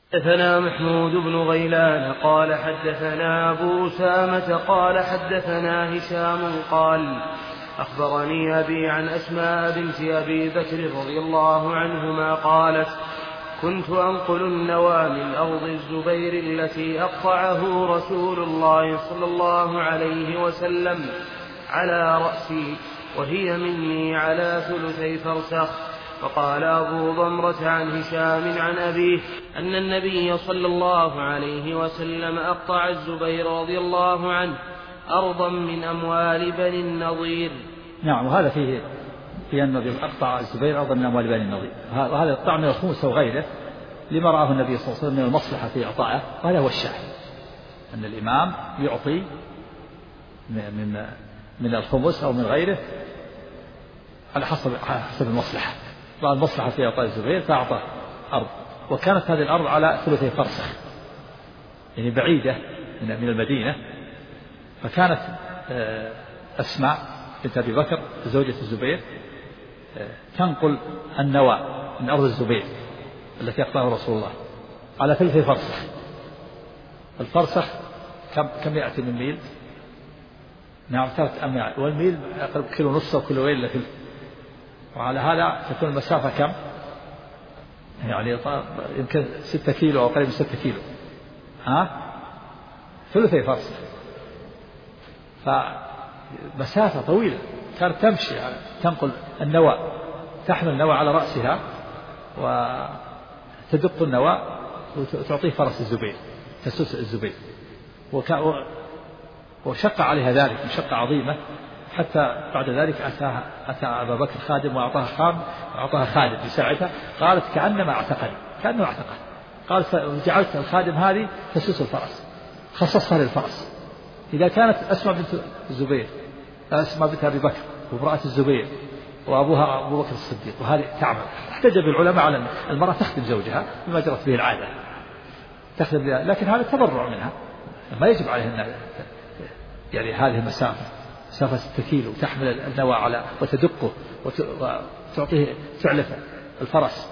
حدثنا محمود بن غيلان قال حدثنا أبو أسامة قال حدثنا هشام قال أخبرني أبي عن أسماء بنت أبي بكر رضي الله عنهما قالت كنت أنقل النوى من أرض الزبير التي أقطعه رسول الله صلى الله عليه وسلم على رأسي وهي مني على ثلثي فرسخ. فقال أبو ضمرة عن هشام عن أبيه أن النبي صلى الله عليه وسلم أقطع الزبير رضي الله عنه أرضا من أموال بني النضير. نعم، وهذا فيه في النبي أقطع الزبير أرضا من أموال بني النضير، وهذا القطع من الخمس وغيره لما رآه النبي صلى الله عليه وسلم من المصلحة في إعطائه، وهذا هو الشاهد أن الإمام يعطي من الخمس أو من غيره على حسب المصلحة. رأى المصلحة في إعطاء الزبير فأعطى أرض، وكانت هذه الأرض على ثلثي فرسخ يعني بعيدة من المدينة. فكانت أسماء بنت أبي بكر زوجة الزبير تنقل النوى من أرض الزبير التي أقطعها رسول الله على ثلثي فرسخ. الفرسخ كم يأتي من ميل؟ نعم 3 أميال، والميل أقرب كيلو ونص أو كيلوين إلا ثلث، وعلى هذا تكون المسافة كم؟ يعني يمكن 6 كيلو أو قريب من 6 كيلو، ثلثي فرسخ، فمسافة طويلة. كانت تمشي تنقل النوى، تحمل النوى على رأسها وتدق النوى وتعطيه فرس الزبير تسوس الزبير، وشق عليها ذلك مشقة عظيمة، حتى بعد ذلك أتى أبا بكر خادم وأعطاها خادم يساعدها. قالت كأنه اعتقد. قالت جعلت الخادم هذه تسوس الفرس، خصصها للفرس. إذا كانت أسماء بنت الزبير أسماء بنت أبي بكر وامرأة الزبير وأبوها أبو بكر الصديق وهذه تعمل، احتج بالعلماء على المرأة تخدم زوجها بما جرت به العادة، تخدم بها، لكن هذا تبرع منها، ما يجب عليها يعني هذه مسافة 6 كيلو تحمل النوى على وتدقه وتعطيه تعلف الفرس.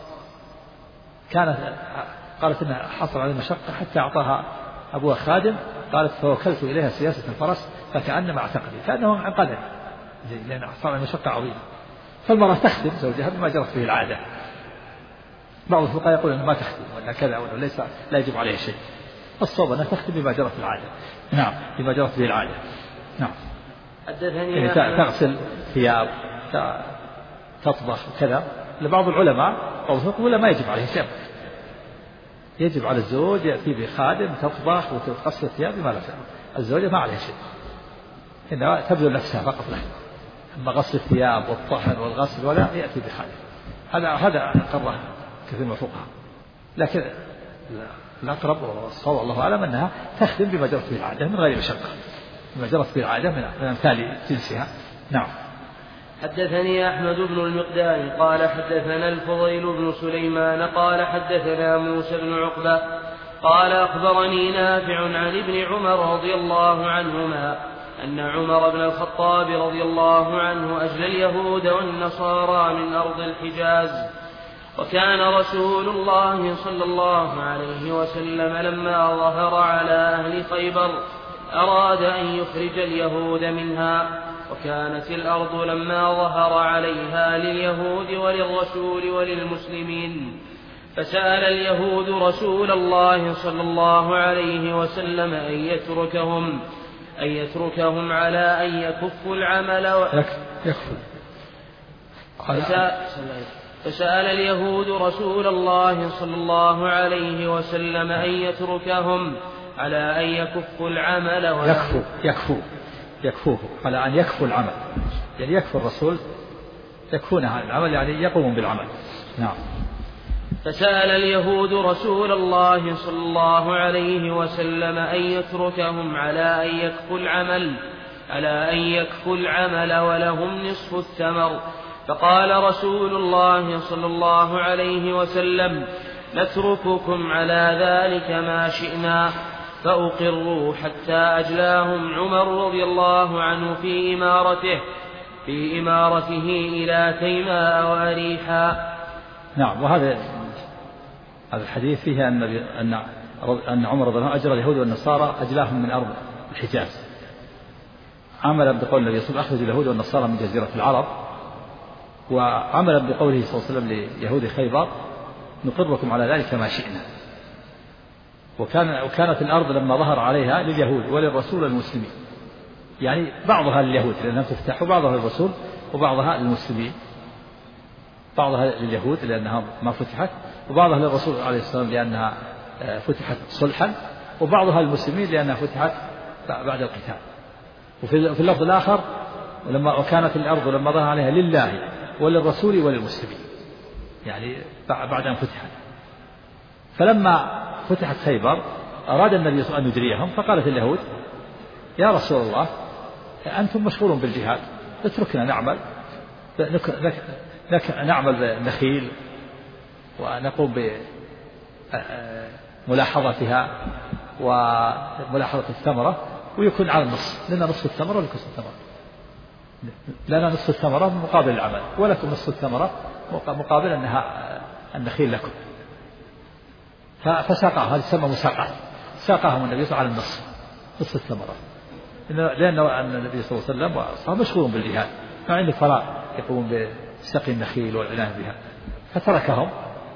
قالت إنها حصل على المشقة حتى أعطاها أبوها خادم. قالت فوكلت إليها سياسة الفرس فكأنما اعتقدي، كأنه عقدها، لأن حصل على مشقة عظيمة. فالمرأة تخدم زوجها بما جرت به العادة. بعض الفقهاء يقول أنها ما تخدم ولا كذا ولا ليس لا يجب عليها شيء. الصواب أنها تخدم بما جرت العادة. نعم، بما جرت به العادة. نعم، يعني تغسل ثياب، تطبخ وكذا. لبعض العلماء ولا ما يجب عليه شيء، يجب على الزوج يأتي بخادم تطبخ وتغسل الثياب بما لا شيء. الزوجة ما عليها شيء، إنها تبذل نفسها فقط لها. أما غسل الثياب والطهر والغسل ولا يأتي بخادم، هذا قرره كثير من الفقهاء. لكن الأقرب والصواب الله أعلم أنها تخدم بما جرت به العادة من غير مشقة، بما جرت به العادة من أمثال جنسها. نعم. حدثني أحمد بن المقدام قال حدثنا الفضيل بن سليمان قال حدثنا موسى بن عقبة قال أخبرني نافع عن ابن عمر رضي الله عنهما أن عمر بن الخطاب رضي الله عنه أجلى اليهود والنصارى من أرض الحجاز. وكان رسول الله صلى الله عليه وسلم لما ظهر على أهل خيبر أراد أن يخرج اليهود منها، وكانت الأرض لما ظهر عليها لليهود وللرسول وللمسلمين. فسأل اليهود رسول الله صلى الله عليه وسلم أن يتركهم على أن يكفوا العمل فسأل اليهود رسول الله صلى الله عليه وسلم أن يتركهم على أن يكفوا العمل يكفوه على أن يكفوا العمل، يعني يكفوا الرسول يكفون عن العمل، يعني يقومون بالعمل. نعم. فسأل اليهود رسول الله صلى الله عليه وسلم أن يتركهم على أن يكفوا العمل ولهم نصف الثمر. فقال رسول الله صلى الله عليه وسلم نترككم على ذلك ما شئنا. فأقروا حتى أجلاهم عمر رضي الله عنه في إمارته إلى تيماء وأريحا. نعم. وهذا هذا الحديث فيه أن عمر رضي الله عنه أجرى اليهود والنصارى أجلاهم من أرض الحجاز، عملا بقول النبي صلى الله عليه وسلم أخرج اليهود والنصارى من جزيرة العرب، وعملا بقوله صلى الله عليه وسلم ليهود خيبر نقركم على ذلك ما شئنا. وكانت الأرض لما ظهر عليها لليهود وللرسول والمسلمين، يعني بعضها لليهود لأنها تفتح، وبعضها للرسول وبعضها للمسلمين، بعضها لليهود لأنها ما فتحت، وبعضها للرسول عليه الصلاة والسلام لأنها فتحت صلحا، وبعضها للمسلمين لأنها فتحت بعد القتال. وفي اللفظ الآخر وكانت الأرض لما ظهر عليها لله وللرسول وللمسلمين، يعني بعد أن فتحت. فلما فتحت خيبر أراد النبي صلى الله عليه وسلم أن يجريهم، فقالت اليهود يا رسول الله أنتم مشغولون بالجهاد، اتركنا نعمل بالنخيل ونقوم بملاحظتها وملاحظة الثمرة، ويكون على النصف، لنا نصف الثمرة ولكم نصف الثمرة، لنا نصف الثمرة مقابل العمل ولكم نصف الثمرة مقابل أنها النخيل لكم. فساقاهم، هذه تسمى مساقات، ساقاهم النبي صلى الله عليه وسلم على نصف الثمرة، لأن النبي صلى الله عليه وسلم وأصحابه مشغولون بالجهاد، ما عنده فراغ يقومون بسقي النخيل والعناية بها، فتركهم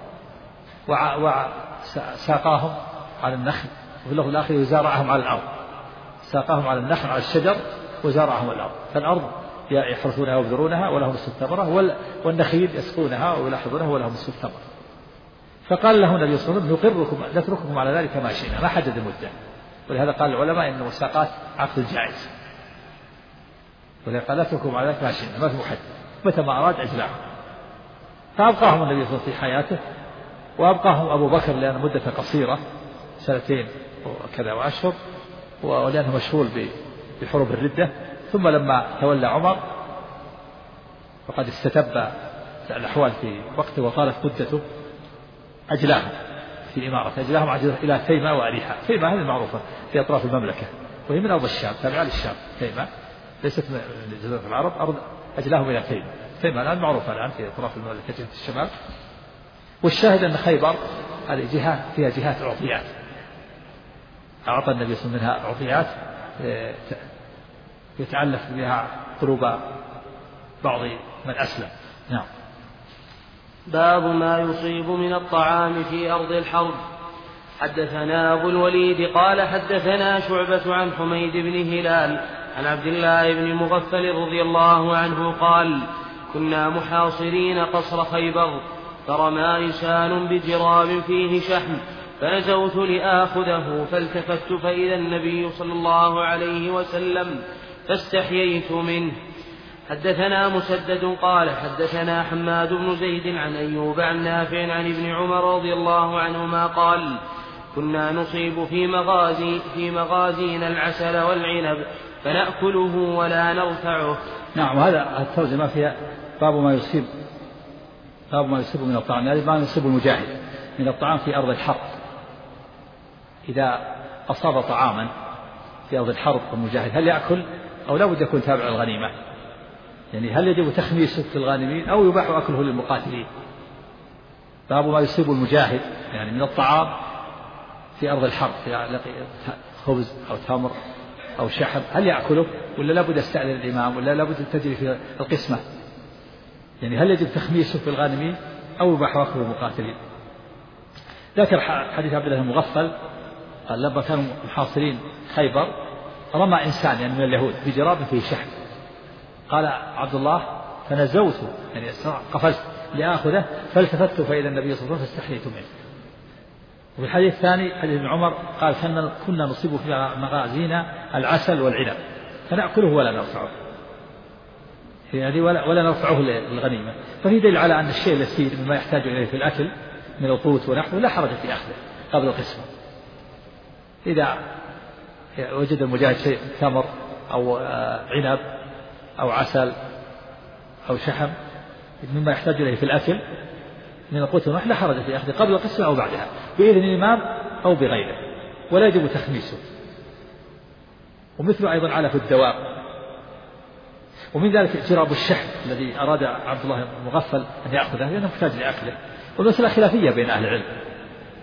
وساقاهم على النخل، وفي اللفظ الآخر وزارعهم على الأرض، ساقاهم على النخل على الشجر وزارعهم على الأرض، فالأرض يحرثونها ويبذرونها ولهم نصف الثمرة، والنخيل يسقونها ويلاحظونها ولهم نصف الثمرة. فقال له النبي صلى الله عليه وسلم نترككم على ذلك ما شئنا، ما حدد المدة، ولهذا قال العلماء إن المساقات عقد جائز، ولهذا قال نترككم على ذلك ما شئنا، ما في محدد، متى ما أراد أجلعهم. فأبقاهم النبي صلى الله عليه وسلم في حياته، وأبقاهم أبو بكر لأن مدة قصيرة 2 وكذا وأشهر، ولأنه مشغول بحروب الردة. ثم لما تولى عمر وقد استتب الأحوال في وقته وطالت مدته أجلاهم في إمارة، أجلاهم إلى تيمة وأريحة. تيمة هذه المعروفة في أطراف المملكة، وهي من أرض الشام تابعة للشام. تيمة ليست من جزيرة العرب، أرض أجلاهم إلى تيمة. تيمة الآن معروفة الآن في أطراف المملكة جهة الشمال. والشاهد أن خيبر هذه جهات فيها جهات عطيات، أعطى النبي صلى الله عليه وسلم منها عطيات يتعلق بها قلوب بعض من أسلم. نعم. باب ما يصيب من الطعام في أرض الحرب. حدثنا أبو الوليد قال حدثنا شعبة عن حميد بن هلال عن عبد الله بن مغفل رضي الله عنه قال كنا محاصرين قصر خيبر، فرمى إنسان بجراب فيه شحم، فنزوت لآخذه، فالتفت فإذا النبي صلى الله عليه وسلم، فاستحييت منه. حدثنا مسدد قال حدثنا حماد بن زيد عن أيوب عن نافع عن ابن عمر رضي الله عنهما قال كنا نصيب في مغازينا العسل والعنب، فنأكله ولا نرفعه. نعم. هذا الترجمة فيها باب ما يصيب من الطعام، يعني ما يصيب المجاهد من الطعام في أرض الحرب. إذا أصاب طعاما في أرض الحرب المجاهد هل يأكل أو لا بد يكون تابع الغنيمة؟ يعني هل يجب تخميسه في الغانمين أو يباح أكله للمقاتلين؟ باب ما يصيب المجاهد يعني من الطعام في أرض الحرب، يعني خبز أو تمر أو شحم، هل يأكله ولا لا بد يستأذن الإمام ولا لا بد تجري في القسمة؟ يعني هل يجب تخميسه في الغانمين أو يباح أكله للمقاتلين؟ ذكر حديث عبد الله المغفل قال لما كانوا محاصرين خيبر رمى إنسان يعني من اليهود بجراب فيه شحم، قال عبد الله فنزوت يعني قفزت لآخذه، فالتفت فإذا النبي صلى الله عليه وسلم فاستحييت منه. وفي الحديث الثاني حديث ابن عمر قال كنا نصيب في مغازينا العسل والعنب، فنأكله ولا نرفعه، يعني ولا نرفعه للغنيمة. ففي دليل على أن الشيء اليسير مما يحتاج إليه في الأكل من القوت ونحوه لا حرج في أخذه قبل القسمة. إذا وجد المجاهد شيء تمر أو عنب أو عسل أو شحم مما يحتاج إليه في الأكل من القوت والنحو لا حرج في أخذه قبل القسمة أو بعدها بإذن الإمام أو بغيره، ولا يجب تخميسه. ومثل أيضا علف الدواب. ومن ذلك جراب الشحم الذي أراد عبد الله المغفل أن يأخذه لأنه محتاج لأكله، والمسألة خلافية بين أهل العلم،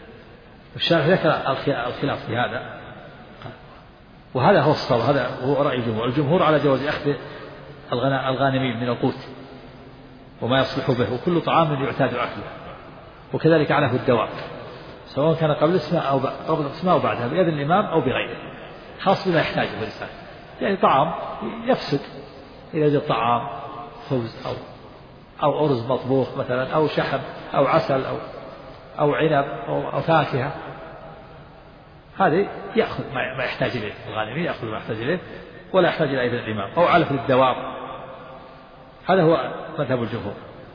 الشارح ذكر الخلاف في هذا، وهذا هو الصواب، هذا هو رأي الجمهور. الجمهور على جواز أخذ الغانمين من القوت وما يصلح به، وكل طعام يعتاد أكله، وكذلك على الدواب سواء كان قبل الاسماء أو بعدها بإذن الإمام أو بغيره، خاص بما يحتاجه الإنسان. يعني طعام يفسد إذا وجد طعام خبز أو أرز مطبوخ مثلا، أو شحم أو عسل أو عنب أو فاكهة، هذه يأخذ ما يحتاج إليه الغانمين، يأخذ ما يحتاج إليه ولا يحتاج إلى إذن الإمام، أو علف الدواب. هذا هو مذهب الجمهور.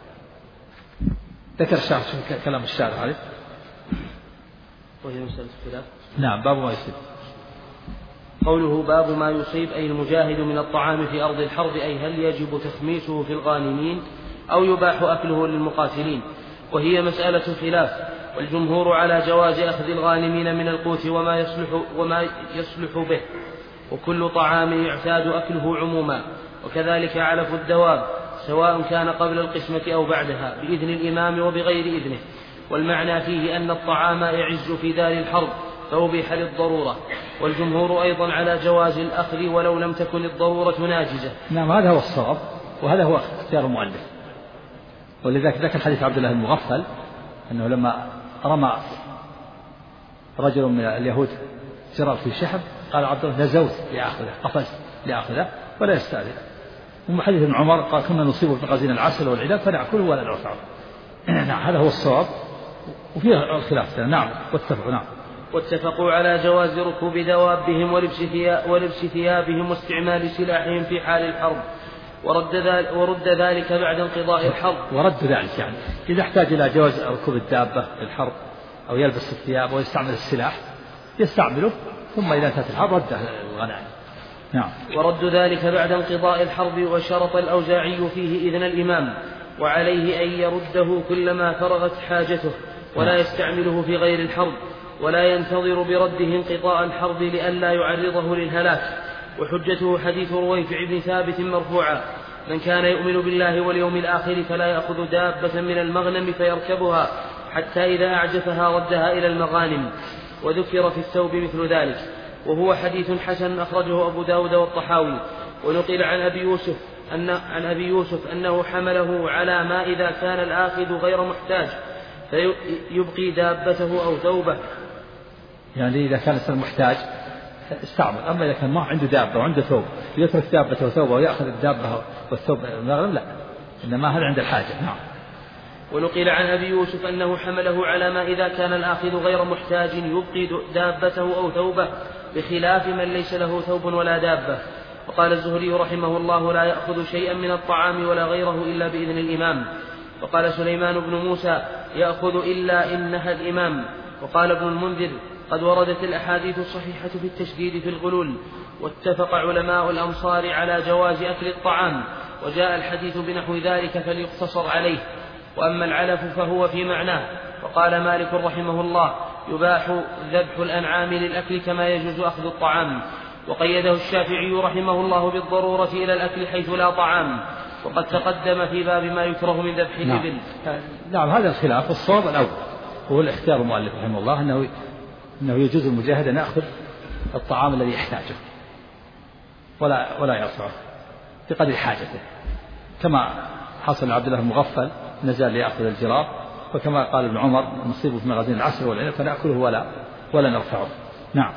ذكر الشارح كلام الشارح عليه، وهي مسألة الخلاف. نعم، باب ما يصيب. قوله باب ما يصيب أي المجاهد من الطعام في أرض الحرب، أي هل يجب تخميسه في الغانمين أو يباح أكله للمقاتلين، وهي مسألة خلاف. والجمهور على جواز أخذ الغانمين من القوت وما يصلح به، وكل طعام يعتاد أكله عموما، وكذلك علف الدواب سواء كان قبل القسمة أو بعدها بإذن الإمام وبغير إذنه. والمعنى فيه أن الطعام يعز في دار الحرب فأبيح للضرورة. والجمهور أيضا على جواز الأخذ ولو لم تكن الضرورة ناجزة. نعم، هذا هو الصواب، وهذا هو اختيار المؤلف. ولذلك ذكر حديث عبد الله المغفل أنه لما رمى رجل من اليهود جرار في شحم قال عبد الله نزوت لآخذه، قفزت لآخذه ولا يستأذن. ومن حديث ابن عمر قال كنا نصيب بمغازين العسل والعنب فنأكله ولا نرفعه. نعم، هذا هو الصواب، وفيه الخلاف. نعم، واتفقوا على جواز ركوب دوابهم ولبس ثيابهم واستعمال سلاحهم في حال الحرب، ورد ذلك بعد انقضاء الحرب. ورد ذلك يعني إذا احتاج إلى جواز ركوب الدابة للحرب أو يلبس الثياب ويستعمل السلاح يستعمله، ثم إذا انتهت الحرب رده الغنائم. نعم. ورد ذلك بعد انقضاء الحرب. وشرط الأوزاعي فيه إذن الإمام، وعليه أن يرده كلما فرغت حاجته، ولا يستعمله في غير الحرب، ولا ينتظر برده انقضاء الحرب لئلا يعرضه للهلاك. وحجته حديث رويفع بن ثابت مرفوعا: من كان يؤمن بالله واليوم الآخر فلا يأخذ دابة من المغنم فيركبها حتى إذا أعجفها ردها إلى المغانم. وذكر في الثوب مثل ذلك، وهو حديث حسن أخرجه أبو داود والطحاوي. ونقل عن أبي يوسف أنه حمله على ما إذا كان الآخذ غير محتاج فيبقي دابته أو ثوبه. يعني إذا كان الإنسان محتاج استعمل، أما إذا كان ما عنده دابة وعنده ثوب يترك دابته وثوبه ويأخذ الدابة والثوب المغرب، لا، إنما هذا عند الحاجة. نعم. ونقل عن أبي يوسف أنه حمله على ما إذا كان الآخذ غير محتاج يبقي دابته أو ثوبه، بخلاف من ليس له ثوب ولا دابة. وقال الزهري رحمه الله: لا يأخذ شيئا من الطعام ولا غيره إلا بإذن الإمام. وقال سليمان بن موسى: يأخذ إلا إن نهى الإمام. وقال ابن المنذر: قد وردت الأحاديث الصحيحة في التشديد في الغلول، واتفق علماء الأمصار على جواز أكل الطعام، وجاء الحديث بنحو ذلك فليقتصر عليه. وأما العلف فهو في معناه. وقال مالك رحمه الله: يباح ذبح الأنعام للأكل كما يجوز أخذ الطعام. وقيده الشافعي رحمه الله بالضرورة إلى الأكل حيث لا طعام، وقد تقدم في باب ما يكره من ذبح الإبل. نعم، هذا الخلاف. الصواب الأول هو الاختيار المؤلف رحمه الله أنه يجوز المجاهد أن يأخذ الطعام الذي يحتاجه ولا يرفعه بقدر حاجته، كما حصل لعبد الله المغفل نزال ليأخذ الجرار، وكما قال ابن عمر: نصيبه في مغازين العسل والعنب فنأكله ولا نرفعه. نعم.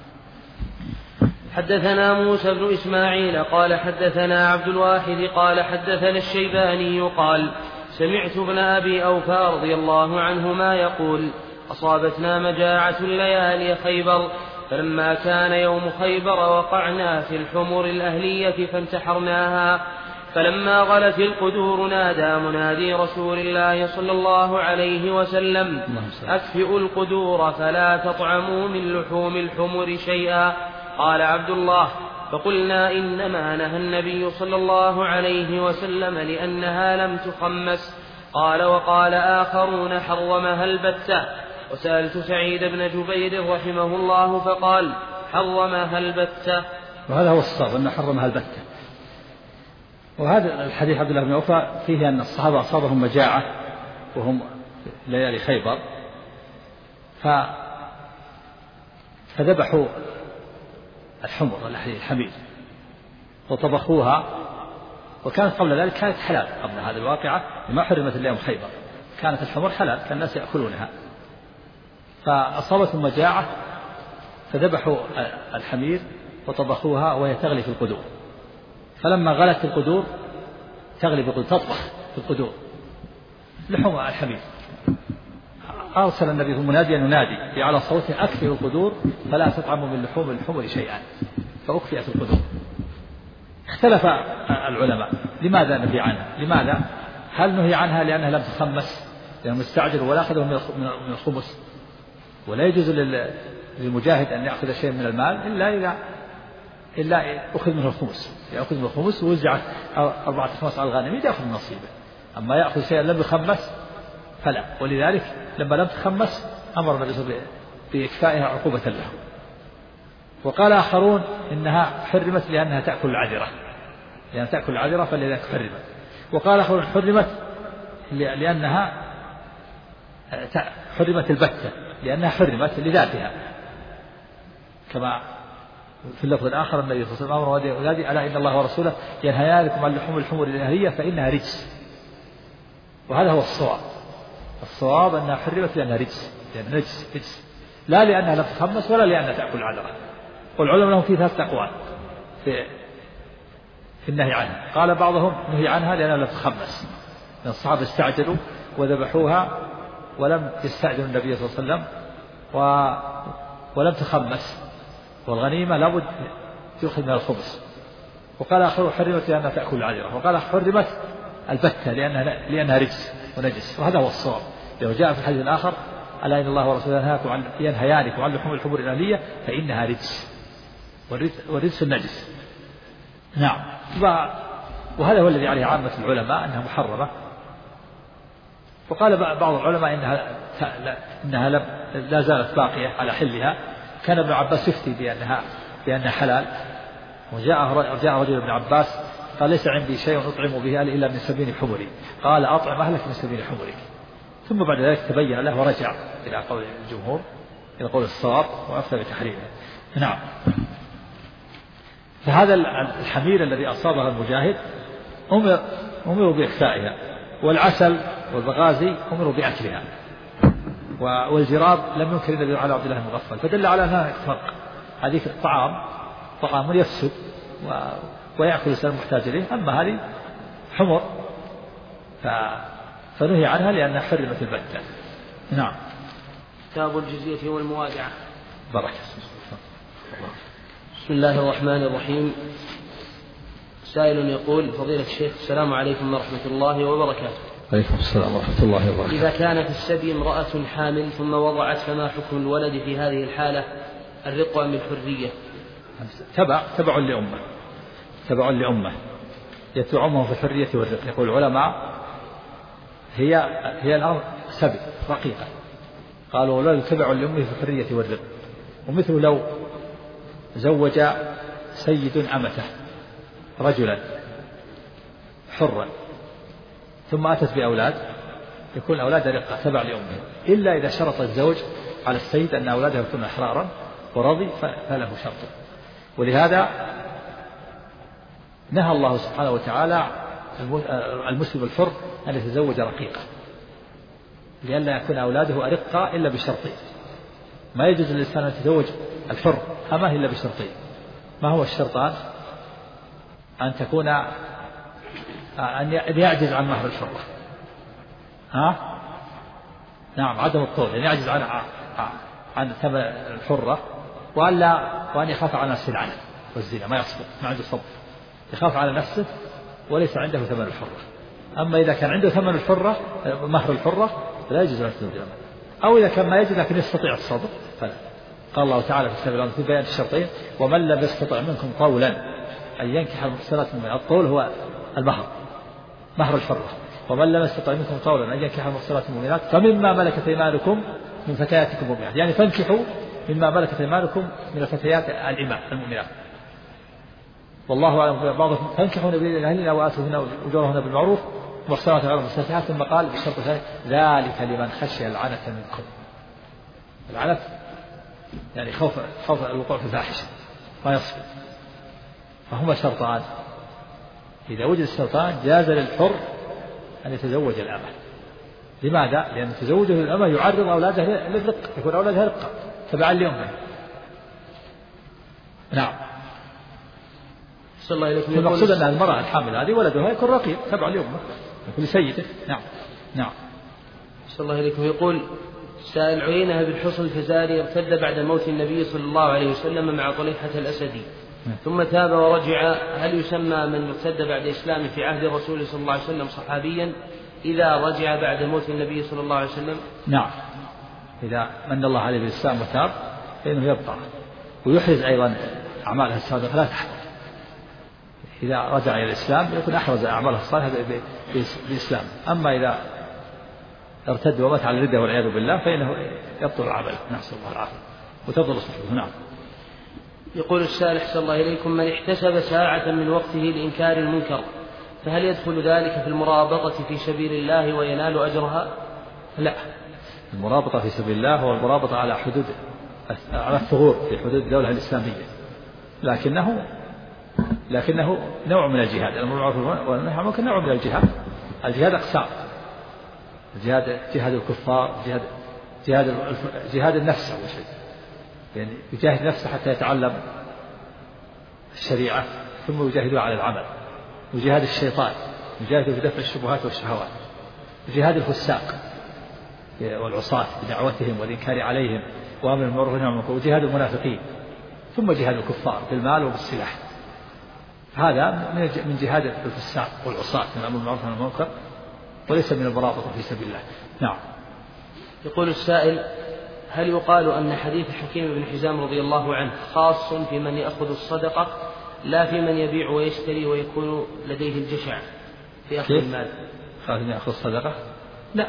حدثنا موسى بن إسماعيل قال حدثنا عبد الواحد قال حدثنا الشيباني قال: سمعت ابن أبي أوفى رضي الله عنهما يقول: أصابتنا مجاعة ليالي خيبر، فلما كان يوم خيبر وقعنا في الحمر الأهلية فانتحرناها، فلما غلت القدور نادى منادي رسول الله صلى الله عليه وسلم: أكفئوا القدور فلا تطعموا من لحوم الحمر شيئا. قال عبد الله: فقلنا: إنما نهى النبي صلى الله عليه وسلم لأنها لم تخمس. قال: وقال آخرون: حرمها البتة. وسألت سعيد بن جبير رحمه الله فقال: حرمها البتة. وهذا هو الصواب أن حرمها البتة. وهذا الحديث عبد الله بن أوفى فيه أن الصحابة أصابهم مجاعة وهم ليالي خيبر، فذبحوا الحمر الحمير وطبخوها، وكانت قبل ذلك كانت حلال قبل هذه الواقعة لما حرمت اليوم خيبر، كانت الحمر حلال كان الناس يأكلونها، فأصابتهم مجاعة فذبحوا الحمير وطبخوها وهي تغلي في القدور، فلما غلت في القدور تغلي بالقدور تطبخ في القدور لحوم الحمير، أرسل النبي مناديا ينادي بأعلى صوته أكفئوا القدور فلا تطعموا من لحوم الحمر شيئا، فأكفئت القدور. اختلف العلماء لماذا نهي عنها؟ لماذا؟ هل نهي عنها لأنها لم تخمس لأنه مستعجل ولا أخذه من الخمس، ولا يجوز للمجاهد أن يأخذ شيء من المال إلا أخذ منه الخمس، يأخذ منه الخمس ووزعت 4/5 على الغانم يأخذ من نصيبه، أما يأخذ شيئا لم يخمس فلا. ولذلك لما لم تخمس أمر النبي بإكفائها عقوبة له. وقال آخرون إنها حرمت لأنها تأكل العذرة فلذلك حرمت. وقال آخرون حرمت لأنها حرمت البتة لأنها حرمت لذاتها، كما في اللفظ الآخر النبي صلى الله عليه وسلم أمر ألا إن الله ورسوله ينهيانكم عن لحوم الحمر الأهلية فإنها رجس. وهذا هو الصواب أنها حرمت لأنها رجس، لأنها رجس لا لأنها لم تخمس ولا لأنها تأكل العذرة. والعلماء لهم في 3 أقوال في النهي عنها. قال بعضهم نهي عنها لأنها لم تخمس، لأن الصحابة استعجلوا وذبحوها ولم يستعجل النبي صلى الله عليه وسلم ولم تخمس، والغنيمة لابد تأخذ من الخبز. وقال آخر حرمت لأنها تأكل العذرة. وقال حرمت البتة لأنها رجس ونجس، وهذا هو الصواب. لو جاء في الحديث الآخر ألا إن الله ورسوله ينهيانكم عن لحوم الحمر الأهلية فإنها رجس، والرجس النجس. نعم. وهذا هو الذي عليه عامة العلماء أنها محرمة. وقال بعض العلماء إنها لا زالت باقية على حلها. كان ابن عباس يفتي بأنها حلال، وجاء رجل ابن عباس قال ليس عندي شيء أطعم به إلا من سبيل حمري، قال أطعم أهلك من سبيل حمرك. ثم بعد ذلك تبين له ورجع إلى قول الجمهور، إلى قول الصواب، وأفتى بتحريمه. نعم. فهذا الحمير الذي أصابها المجاهد أمروا بإخفائها، والعسل والبغازي أمروا بأكلها، والجراب لم ينكر النبي على عبد الله المغفل، فدل على أنها فرق. هذه طعام يفسد ويأكل الإنسان المحتاج إليه، أما هذه حمر فنهي عنها لأنها حرمت البتة. نعم. كتاب الجزية والموادعة. بركة. بسم الله الرحمن الرحيم. سائل يقول فضيلة الشيخ السلام عليكم ورحمة الله وبركاته. عليكم السلام ورحمة الله وبركاته. إذا كان في السبي امرأة حامل ثم وضعت فما حكم الولد في هذه الحالة؟ الرق أم الحرية؟ تبع لأمه يتبعه في الحرية والرق. يقول العلماء هي الأرض سبي رقيقة، قالوا ولا يتبع لأمه في الحرية والرق. ومثل لو زوج سيد أمته رجلا حرا ثم أتت بأولاد، يكون أولاد رقة تبع لأمه، إلا إذا شرط الزوج على السيد أن أولاده يكونوا أحرارا ورضي فله شرط. ولهذا نهى الله سبحانه وتعالى المسلم الحر أن يتزوج رقيقة، لئلا يكون أولاده أرقة إلا بشرطين. ما يجوز للإنسان أن يتزوج الحر أمه إلا بشرطين. ما هو الشرطان؟ أن تكون أن يعجز عن مهر الحرة، نعم، عدم الطول، يعني يعجز عن ثمن الحرة، وأن يخاف على نفسه العنف والزنا، ما يصبر، ما عنده صبر، يخاف على نفسه وليس عنده ثمن الحرة. أما إذا كان عنده ثمن الحرة مهر الحرة فلا يجوز أن يتزوج، أو إذا كان ما يجوز لكن يستطيع الصبر فلا. قال الله تعالى في كتابه في بيان الشرطين ومن لم يستطع منكم طولا أن ينكح المحصنات من الطول هو المهر، مهر الحرة. ومن لم يستطع منكم طولا أن ينكح المحصنات المؤمنات فمما ملكت أيمانكم من فتياتكم المؤمنات، يعني فانكحوا مما ملكت أيمانكم من الفتيات المؤمنات. والله أعلم. بعضهم فانكحوا بإذن أهلنا وآتوهن أجورهن بالمعروف محصنات غير مسافحات، ثم قال بالشرط الثاني ذلك لمن خشي العنة منكم. العنة يعني خوف الوقوع في الفاحشة ما يصبر. فهما شرطان، إذا وجد الشرطان جاز للحر أن يتزوج الأمة. لماذا؟ لأن تزوجه الأمة يعرض أولاده للرق، يكون أولادها رقة تبعا لأمه. نعم. المقصود أن المرأة الحامل هذه ولدها يكون رقيق تبعا لأمه، يكون لسيده. نعم. نعم. صلى الله عليكم. يقول سائل: عيينة بن حصن الفزاري ارتد بعد موت النبي صلى الله عليه وسلم مع طليحة الأسدي ثم تاب ورجع، هل يسمى من ارتد بعد إسلامه في عهد الرسول صلى الله عليه وسلم صحابيا إذا رجع بعد موت النبي صلى الله عليه وسلم؟ نعم، إذا من الله عليه بالإسلام وتاب فإنه يبقى ويحرز أيضا أعماله السابقة لا تحفظ. إذا رجع إلى الإسلام يكون أحرز أعماله الصالحة بإسلام. أما إذا ارتد ومات على الردة والعياذ بالله فإنه يبطل عمله، نسأل الله العافية، وتبطل صحبته. نعم. يقول السائل: أحسن الله إليكم، من احتسب ساعة من وقته لإنكار المنكر فهل يدخل ذلك في المرابطة في سبيل الله وينال أجرها؟ لا، المرابطة في سبيل الله هو المرابطة على حدود، على الثغور في حدود الدولة الإسلامية، لكنه نوع من الجهاد. المعروف والنهي عن المنكر نوع من الجهاد. الجهاد أقسام: جهاد الكفار، جهاد النفس أول شيء، يعني يجاهد نفسه حتى يتعلم الشريعة ثم يجاهده على العمل. وجهاد الشيطان يجاهده في دفع الشبهات والشهوات. وجهاد الفساق والعصاة بدعوتهم والإنكار عليهم وأمر بالمعروف والنهي عن المنكر. وجهاد المنافقين. ثم جهاد الكفار بالمال وبالسلاح. هذا من جهاد الفساق والعصاة من أمر بالمعروف والنهي عن المنكر، وليس من المرابطة في سبيل الله. نعم. يقول السائل: هل يقال أن حديث حكيم بن حزام رضي الله عنه خاص في من يأخذ الصدقة لا في من يبيع ويشتري ويكون لديه الجشع في أخذ المال؟ خاص من يأخذ الصدقة؟ لا،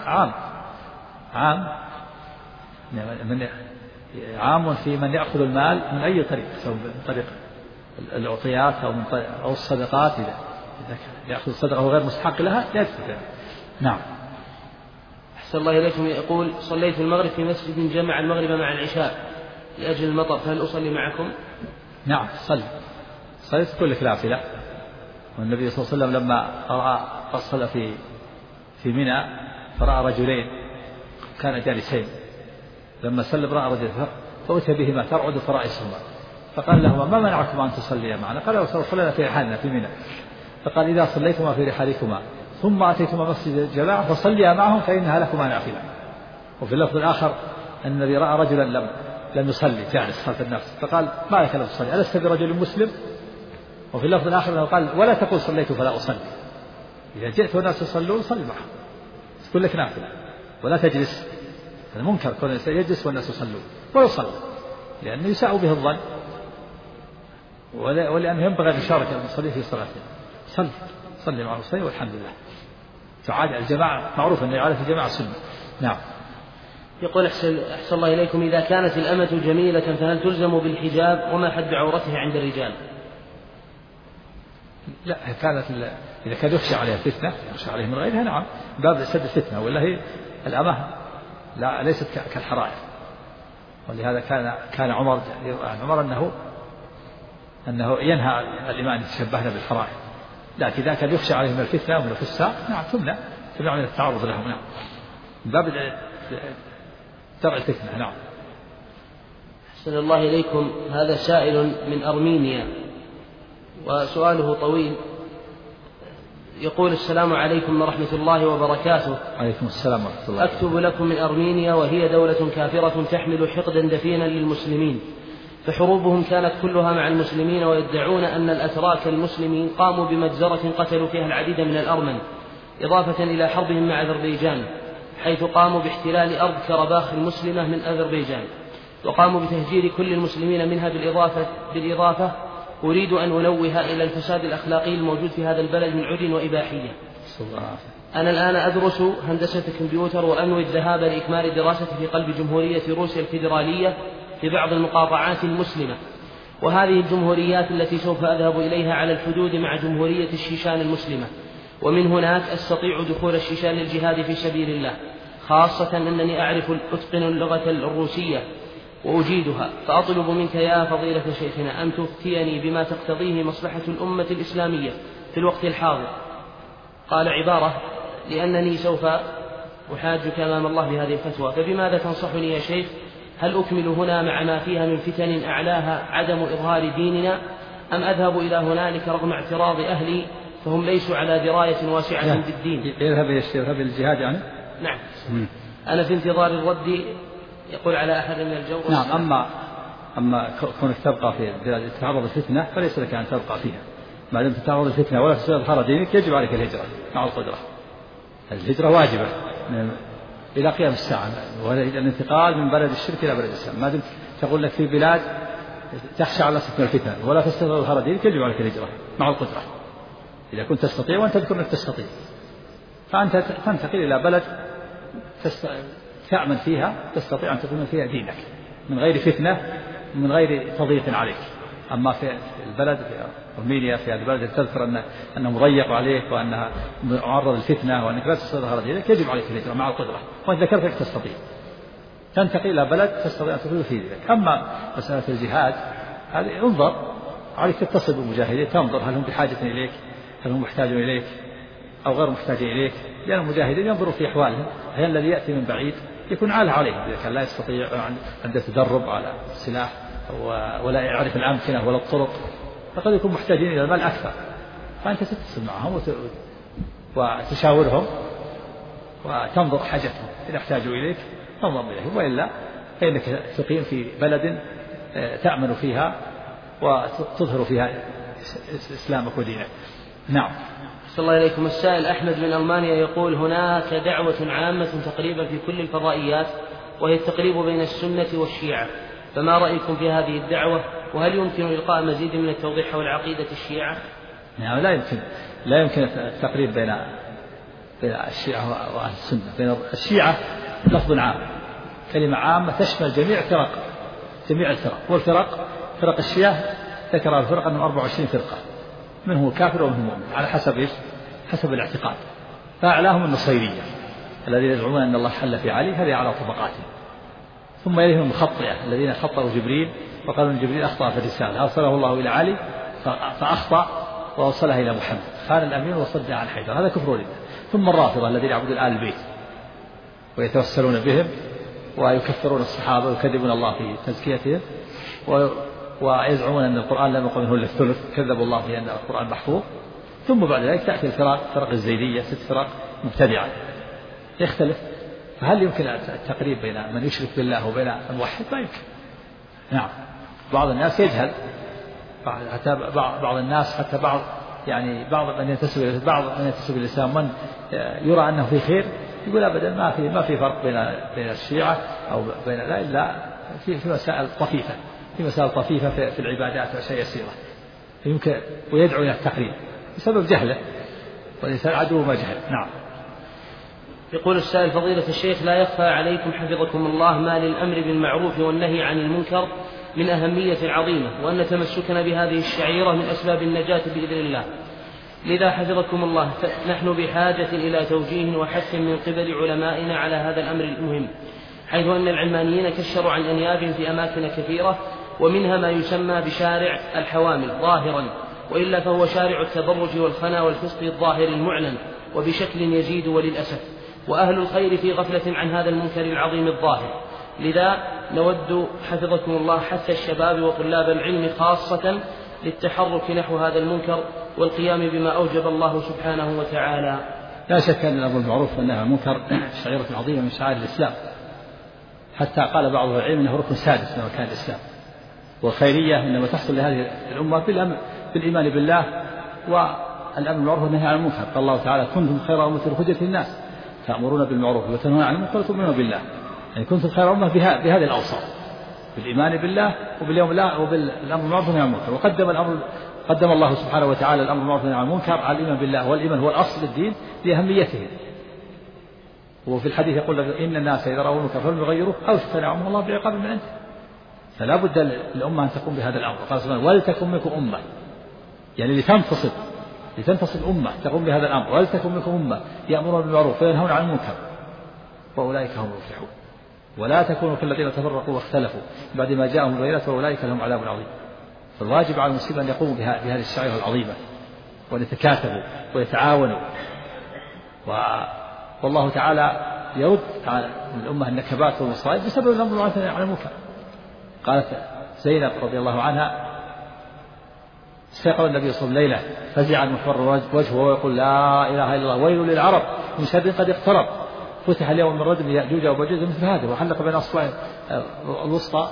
عام في من يأخذ المال من أي طريق، سواء من طريق الأعطيات أو الصدقات. إذا يأخذ الصدقة وغير مستحق لها يدفع. نعم. أحسن الله إليكم. يقول: صليت المغرب في مسجد جمع المغرب مع العشاء لأجل المطر، فهل أصلي معكم؟ نعم، صليت كل نافلة. والنبي صلى الله عليه وسلم لما صلى في منى فرأى رجلين كان جالسين، لما سلم رأى رجل فأتى بهما ترعد فرأسهما، فقال لهما: ما منعكما أن تصليا معنا؟ قال: صلينا في رحالنا في منى. فقال: إذا صليتما في رحالكما ثم أتيتما مسجد الجماعة فصليا معهم فإنها لكما نافلة. وفي اللفظ الآخر أن النبي رأى رجلا لم يصلي جالس خلف الناس، فقال: ما لك لا تصلي؟ ألست برجل مسلم؟ وفي اللفظ الآخر أنه قال: ولا تقول صليت فلا أصلي. إذا جئت والناس يصلون صل معهم، تقول لك نافلة ولا تجلس. المنكر كون يجلس والناس يصلون ويصلي، لأنه يساء به الظن، ولأنه ينبغي أن يشارك المصلين في صلاته. صلي مع المصلين والحمد لله. تعاد الجماعة، معروف أن إعادة الجماعة سنة. نعم. يقول: أحسن الله إليكم، إذا كانت الأمة جميلة فهل تلزم بالحجاب وما حد عورتها عند الرجال؟ لا، إذا كان يخشى عليها فتنة، يخشى عليها من غيرها، نعم، باب سد الفتنة، ولا هي الأمة لا ليست كالحرائر. ولهذا كان عمر أنه ينهى الإمام أن يتشبهن بالحرائر، لكن إذا كان يخشى عليهم الفتنة ومن الفساق نعم تمنع من التعرض لهم. نعم، باب درع الفتنة. نعم. أحسن الله إليكم. هذا سائل من أرمينيا وسؤاله طويل. يقول: السلام عليكم ورحمة الله وبركاته. عليكم السلام ورحمة الله. أكتب لكم من أرمينيا، وهي دولة كافرة تحمل حقدا دفينا للمسلمين، فحروبهم كانت كلها مع المسلمين، ويدعون أن الأتراك المسلمين قاموا بمجزرة قتلوا فيها العديد من الأرمن، إضافة إلى حربهم مع أذربيجان، حيث قاموا باحتلال أرض كرباخ المسلمة من أذربيجان، وقاموا بتهجير كل المسلمين منها. بالإضافة أريد أن أنوه إلى الفساد الأخلاقي الموجود في هذا البلد من عد وإباحية. أنا الآن أدرس هندسة كمبيوتر، وأنوي الذهاب لإكمال دراستي في قلب جمهورية روسيا الفيدرالية في بعض المقاطعات المسلمة، وهذه الجمهوريات التي سوف أذهب إليها على الحدود مع جمهورية الشيشان المسلمة، ومن هناك أستطيع دخول الشيشان للجهاد في سبيل الله، خاصة أنني أعرف أتقن اللغة الروسية وأجيدها، فأطلب منك يا فضيلة شيخنا أن تفتيني بما تقتضيه مصلحة الأمة الإسلامية في الوقت الحاضر. قال عبارة: لأنني سوف أحاجك أمام الله بهذه الفتوى، فبماذا تنصحني يا شيخ؟ هل أكمل هنا مع ما فيها من فتن أعلاها عدم إظهار ديننا، أم أذهب إلى هنالك رغم اعتراض أهلي فهم ليسوا على دراية واسعة بالدين؟ يذهب الجهاد يعني؟ نعم. أنا في انتظار الرد، يقول على أحد من الجو. نعم. أما كونك تبقى في البلاد تتعرض الفتنة فليس لك أن تبقى فيها، ما دام تتعرض الفتنة ولا تظهر دينك يجب عليك الهجرة مع القدرة. الهجرة واجبة إلى قيام الساعة، والانتقال من بلد الشرك إلى بلد الإسلام. ما دمت تقول لك في بلاد تخشى على نفسك من الفتنة ولا تستطيع دينك يجب عليك الهجرة مع القدرة، إذا كنت تستطيع وأنت تذكر أنك تستطيع، فأنت تنتقل إلى بلد تأمن فيها، تستطيع أن تكون فيها دينك من غير فتنة من غير تضييق عليك. أما في البلد في أرمينيا في هذا البلد تذكر أنه مضيق عليك وأنها معرض للفتنة وأنك لا تستطيع دينك يجب عليك الهجرة مع القدرة، وإن ذكرت أنك تستطيع تنتقل إلى بلد تستطيع أن تكون فيه ذلك. أما مسألة الجهاد هذه انظر عليك تتصل بالمجاهدين، تنظر هل هم بحاجة إليك، هل هم محتاجون إليك أو غير محتاجين إليك، لأن المجاهدين ينظروا في أحوالهم، هل الذي يأتي من بعيد يكون عاله عليهم إذا كان لا يستطيع عنده تدرب على السلاح ولا يعرف الأمكنة ولا الطرق، فقد يكون محتاجين إلى المال أكثر، فأنت تتصل معهم وتشاورهم وتنظر حاجتهم، إذا احتاجوا إليك تنظر إليهم، وإلا فإنك تقيم في بلد تأمن فيها وتظهر فيها إسلامك ودينك. نعم. صلى الله عليكم. السائل أحمد من ألمانيا يقول: هناك دعوة عامة تقريبا في كل الفضائيات وهي التقريب بين السنة والشيعة، فما رأيكم في هذه الدعوة؟ وهل يمكن إلقاء مزيد من التوضيح حول عقيدة الشيعة؟ نعم، لا يمكن التقريب بين الشيعة وأهل السنة. بين الشيعة لفظ عام، كلمة عامة تشمل جميع الفرق، والفرق فرق الشيعة ذكر الفرق أنهم 24 فرقة، منه كافر ومنه مؤمن على حسب الاعتقاد. فأعلاهم النصيرية الذين يزعمون أن الله حل في علي، هذه على طبقاتهم. ثم يليهم المخطئة الذين خطروا جبريل وقالوا أن جبريل أخطأ في الرسالة، أرسله الله إلى علي فأخطأ ووصلها إلى محمد، خان الأمين وصد عن حيدر، هذا كفر ولله. ثم الرافضة الذين يعبدون آل البيت ويتوسلون بهم ويكفرون الصحابة ويكذبون الله في تزكيتهم ويزعمون أن القرآن لم يقم منه إلا الثلث، كذبوا الله في أن القرآن محفوظ. ثم بعد ذلك تأتي فرق الزيدية 6 فرق مبتدعة يختلف. فهل يمكن التقريب بين من يشرك بالله وبين الموحد؟ لا يمكن. نعم. بعض الناس يجهل، حتى بعض الناس حتى بعض من ينتسب الإسلام من يرى أنه في خير يقول أبدا ما في فرق بين الشيعة أو بين لا إلا في مسائل طفيفة في العبادات وأشياء يسيرة يمكن، ويدعو إلى التقريب بسبب جهله، والإنسان عدو ما جهل. نعم. يقول السائل: فضيلة الشيخ، لا يخفى عليكم حفظكم الله ما للأمر بالمعروف والنهي عن المنكر من أهمية عظيمة، وأن تمسكنا بهذه الشعيرة من أسباب النجاة بإذن الله. لذا حفظكم الله نحن بحاجة إلى توجيه وحث من قبل علمائنا على هذا الأمر المهم، حيث أن العلمانيين كشروا عن أنيابهم في أماكن كثيرة، ومنها ما يسمى بشارع الحوامل ظاهرا، وإلا فهو شارع التبرج والخنا والفسق الظاهر المعلن وبشكل يزيد وللأسف، وأهل الخير في غفلة عن هذا المنكر العظيم الظاهر. لذا نود حفظكم الله حث الشباب وطلاب العلم خاصة للتحرك نحو هذا المنكر والقيام بما أوجب الله سبحانه وتعالى. لا شك أن الأمر بالمعروف والنهي عن المنكر شعيرة عظيمة من شعائر الإسلام، حتى قال بعض العلم أنه ركن سادس من أركان الإسلام، والخيرية إنما تحصل لهذه الأمة بالإيمان بالله والأمر بالمعروف والنهي عن المنكر. قال الله تعالى: كنتم خير أمة أخرجت للناس تأمرون بالمعروف وتنهون عن المنكر وتؤمنون بالله. يعني كنتم خير أمة بهذه الأوصاف، بالإيمان بالله وباليوم الله وبالأمر بالمعروف والنهي عن المنكر. قدم الله سبحانه وتعالى الأمر بالمعروف والنهي عن المنكر على الإيمان بالله، والإيمان هو الأصل الدين لأهميته. وفي الحديث يقول: إن الناس إذا رأوا المنكر فلم يغيروه أو استنعهم الله بعقاب من عنده. فلا بد الأمة أن تقوم بهذا الأمر. قال سبحانه: ولتكن منكم أمة، يعني لتنتصر أمة تقوم بهذا الأمر، ولتكن منكم أمة يأمرون بالمعروف وينهون عن المنكر وأولئك هم المفلحون. ولا تكونوا كالذين تفرقوا واختلفوا بعد ما جاءهم البينات وأولئك لهم عذاب عظيم. فالواجب على المسلمين أن يقوموا بهذه الشعيرة العظيمة وأن يتكاتفوا ويتعاونوا. والله تعالى يرد على الأمة النكبات والمصائب بسبب الأمر بالمعروف والنهي عن المنكر. قالت زينب رضي الله عنها: استيقظ النبي صلى الله عليه وسلم ليلة فزعا محمر وجهه ويقول: لا إله إلا الله، ويل للعرب من شر قد اقترب، فتح اليوم من ردم يأجوج ومأجوج مثل هذا، وحلق بين أصبعه الوسطى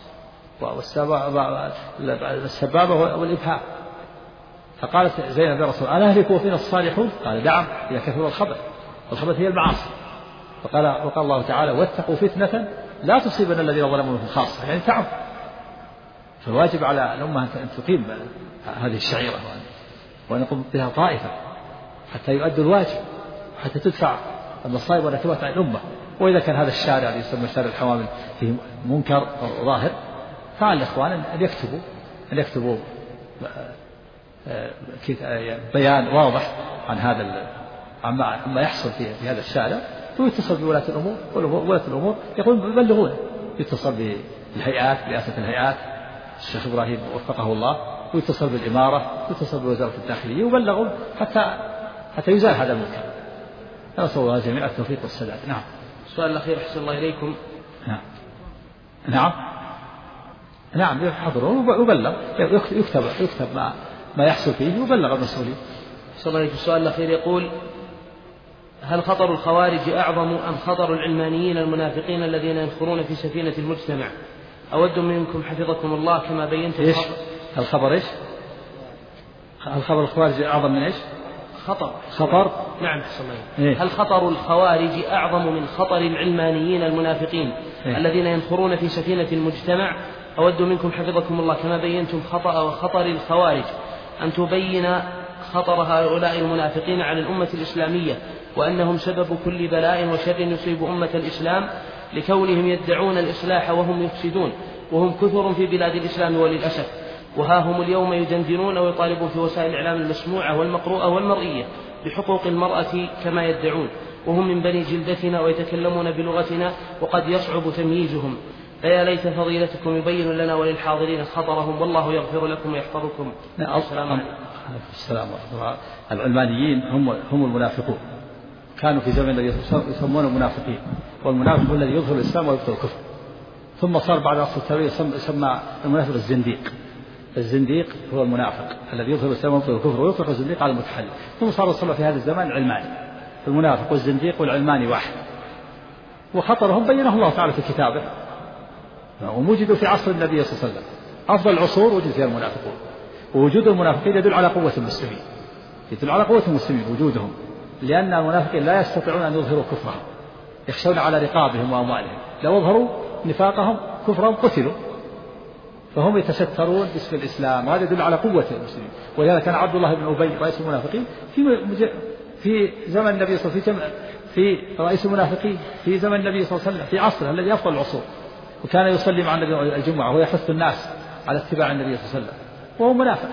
والسبابة والإبهام. فقالت زينب: يا رسول الله ألا أهلك وفينا الصالحون؟ قال: نعم إذا كثر الخبث هي المعاصي. وقال الله تعالى: واتقوا فتنة لا تصيبن الذين ظلموا منهم خاصة، يعني تعب. فالواجب على الأمة أن تقيم هذه الشعيرة وأن يقوم بها طائفة حتى يؤدوا الواجب حتى تدفع المصائب والنكبات عن الأمة. وإذا كان هذا الشارع اللي يسمى شارع الحوامل فيه منكر ظاهر، فعلى الإخوان أن يكتبوا بيان واضح عن هذا عما يحصل في هذا الشارع، ويتصل بولاة الأمور، ولاة الأمور يقولون بلغونا، يتصل بالهيئات، رئاسة الهيئات الشيخ إبراهيم وفقه الله، ويتصل بالإمارة، ويتصل بوزارة الداخلية، وبلغوا حتى يزال هذا المنكر. نسأل الله جميعا التوفيق والسداد. نعم. السؤال الأخير أحسن الله إليكم. نعم يحضرون ويبلغ، يكتب ما يحصل فيه ويبلغ المسؤولين. أحسن الله إليكم. السؤال الأخير يقول: هل خطر الخوارج أعظم أم خطر العلمانيين المنافقين الذين ينخرون في سفينة المجتمع؟ أود منكم حفظكم الله كما بينت إيش؟ الخبر إيش؟ الخبر الخوارج أعظم من إيش؟ خطر؟ نعم أحسن الله. هل خطر الخوارج أعظم من خطر العلمانيين المنافقين الذين ينخرون في سفينة المجتمع؟ أود منكم حفظكم الله كما بينتم خطر الخوارج أن تبين خطر هؤلاء المنافقين على الأمة الإسلامية، وأنهم سبب كل بلاء وشر يصيب أمة الإسلام، لكونهم يدعون الإصلاح وهم يفسدون، وهم كثر في بلاد الإسلام وللأسف. وها هم اليوم يدندنون ويطالبون في وسائل الإعلام المسموعة والمقروءة والمرئية بحقوق المرأة كما يدعون، وهم من بني جلدتنا ويتكلمون بلغتنا وقد يصعب تمييزهم. فيا ليت فضيلتكم يبين لنا وللحاضرين خطرهم، والله يغفر لكم ويحفظكم. السلام عليكم. السلام عليكم. العلمانيين هم المنافقون، كانوا في زمن الذي يسمون المنافقين، والمنافق الذي يظهر الإسلام ويبطل الكفر. ثم صار بعد عصر التابعين يسمى المنافق الزنديق هو المنافق الذي يظهر الإسلام ويبطل الكفر ويطلق الزنديق على المتحدث. ثم صار الصلاة في هذا الزمان العلماني، المنافق والزنديق والعلماني واحد، وخطرهم بينه الله تعالى في كتابه، ووجدوا في عصر النبي صلى الله عليه وسلم. أفضل العصور وجد فيها المنافقون، ووجود المنافقين يدل على قوة المسلمين وجودهم، لأن المنافقين لا يستطيعون أن يظهروا كفرهم، يخشون على رقابهم وأموالهم، لو أظهروا نفاقهم كفرهم قتلوا، فهم يتسترون باسم الإسلام، وهذا يدل على قوة المسلمين. ولهذا كان عبد الله بن أبي رئيس المنافقين في زمن النبي صلى الله عليه وسلم، في رئيس المنافقين في زمن النبي صلى الله عليه وسلم في عصره الذي أفضل العصور، وكان يصلي مع النبي الجمعة ويحث الناس على اتباع النبي صلى الله عليه وسلم، وهو منافق.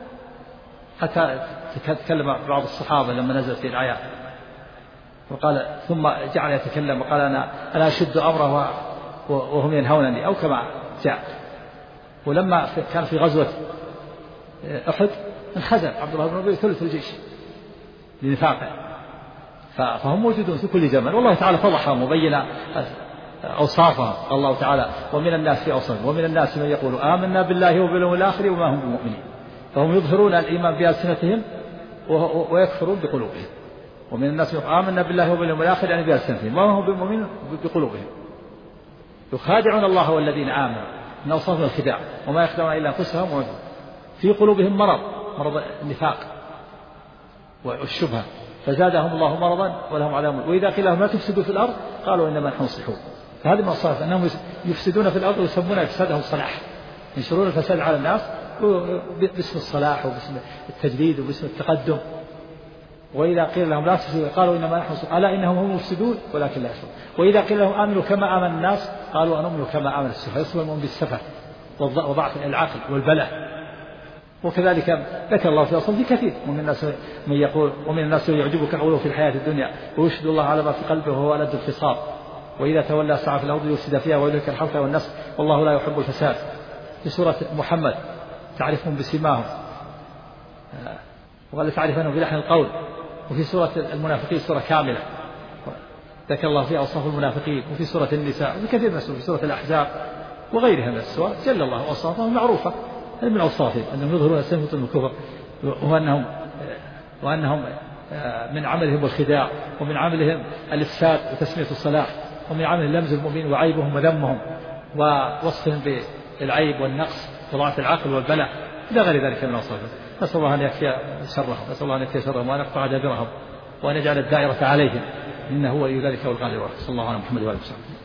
حتى تكلم بعض الصحابة لما نزلت في الآيات وقال، ثم جعل يتكلم وقال: أنا أشد أمره وهم ينهونني، أو كما جاء. ولما كان في غزوة أحد انخزل عبد الله بن أبي ثلث الجيش لنفاقه، فهم موجودون في كل زمن، والله تعالى فضحهم وبين أوصافهم. الله تعالى: ومن الناس في أوصافهم ومن الناس من يقول آمنا بالله وباليوم الآخر وما هم بمؤمنين. فهم يظهرون الإيمان بألسنتهم ويكفرون بقلوبهم. ومن الناس يقول آمنا بالله وباليوم الآخر يعني بألسنتهم وما هم بمؤمنين بقلوبهم، يخادعون الله والذين آمنوا، من أوصافهم الخداع، وما يخدعون إلا أنفسهم وهم في قلوبهم مرض النفاق والشبهة، فزادهم الله مرضا ولهم عذاب. وإذا قيل لهم لا تفسدوا في الأرض قالوا إنما نحن مصلحون. فهذه من الصلاح أنهم يفسدون في الأرض ويسمون إفسادهم صلاح، ينشرون الفساد على الناس باسم الصلاح وباسم التجديد وباسم التقدم. وإذا قيل لهم لا تفسدوا قالوا إنما نحن مصلحون، ألا إنهم هم مفسدون ولكن لا يشعرون. وإذا قيل لهم آمنوا كما آمن الناس قالوا أنؤمن كما آمن السفهاء، يصف المؤمن بالسفه وضعف العقل والبلاء. وكذلك ذكر الله في أصل في كثير ومن الناس من يقول: ومن الناس يعجبك قوله في الحياة الدنيا ويشهد الله على ما في قلبه وهو ألد الخصام وإذا تولى سعى في الأرض يفسد فيها ويهلك الحرث والنسل والله لا يحب الفساد. في سورة محمد تعرفهم بسيماهم وقال تعرفنهم بلحن القول. وفي سورة المنافقين سورة كاملة ذكر الله فيها أوصاف المنافقين. وفي سورة النساء وكثير من السور، في سورة الأحزاب وغيرها من السور جل الله أوصافهم معروفة. من أوصافهم أنهم يظهرون السلم ويبطنون الكفر، وأنهم من عملهم الخداع، ومن عملهم الإفساد وتسمية الصلاة، ومن عملهم لمز المؤمن وعيبهم وذمهم ووصفهم بالعيب والنقص وضعف العقل والبلاء إلى غير ذلك من أوصافهم. نسأل الله أن يكفي شرهم، نسأل الله أن يكفي شرهم وأن يقطع دابرهم وأن يجعل الدائرة عليهم إنه هو ولي ذلك والقادر. صلى الله على محمد وآله وسلم.